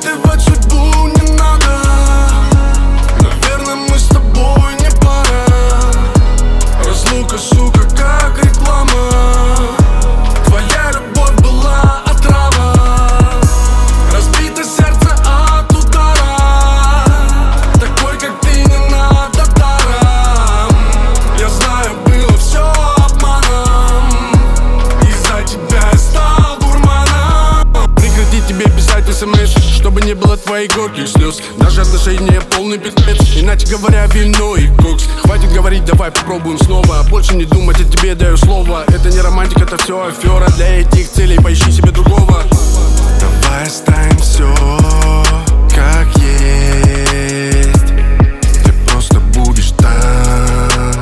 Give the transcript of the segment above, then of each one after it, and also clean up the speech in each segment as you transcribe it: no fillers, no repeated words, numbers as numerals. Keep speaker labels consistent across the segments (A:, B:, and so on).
A: Испытывать судьбу не надо. Наверное, мы с тобой не пара. Разлука, сука, как реклама. Твоя любовь была отрава. Разбито сердце от удара. Такой, как ты, не надо даром. Я знаю, было все обманом. Из-за тебя я стал дурманом. Прекрати тебе писать смс, чтобы не было твоих горьких слез. Даже отношения полный пиздец, иначе говоря, вино и кокс. Хватит говорить, давай попробуем снова. Больше не думать о тебе, даю слово. Это не романтика, это все афера. Для этих целей поищи себе другого. Давай оставим все как есть. Ты просто будешь там,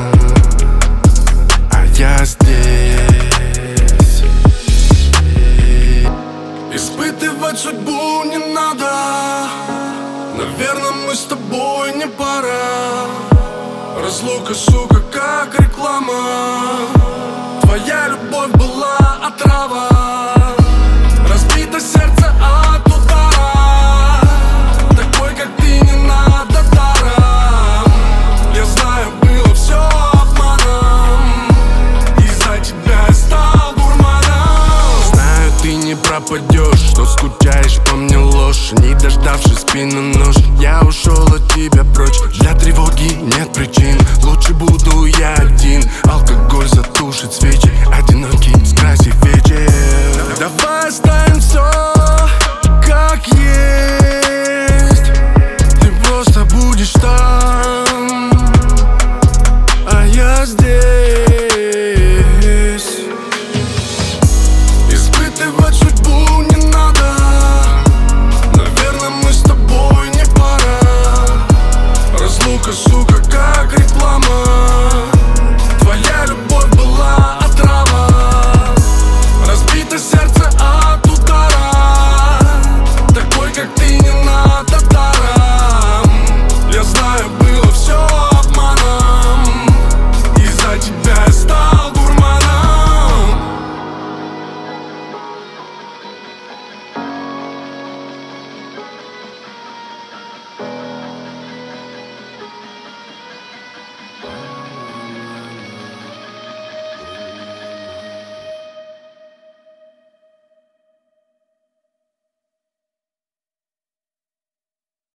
A: а я здесь. Испытывать судьбу не надо. Наверное, мы с тобой не пара. Разлука, сука, как реклама. Твоя любовь была отрава. Разбито сердце от удара. Такой, как ты, не надо даром. Я знаю, было все обманом. Из-за тебя я стал дурманом. Знаю, ты не пропадешь, что скучаешь по мне ложь. Не дождавшись спину нож, я ушел от тебя прочь. Для тревоги нет причин, лучше буду я один. Алкоголь затушит свечи, одинокий скрасив вечер.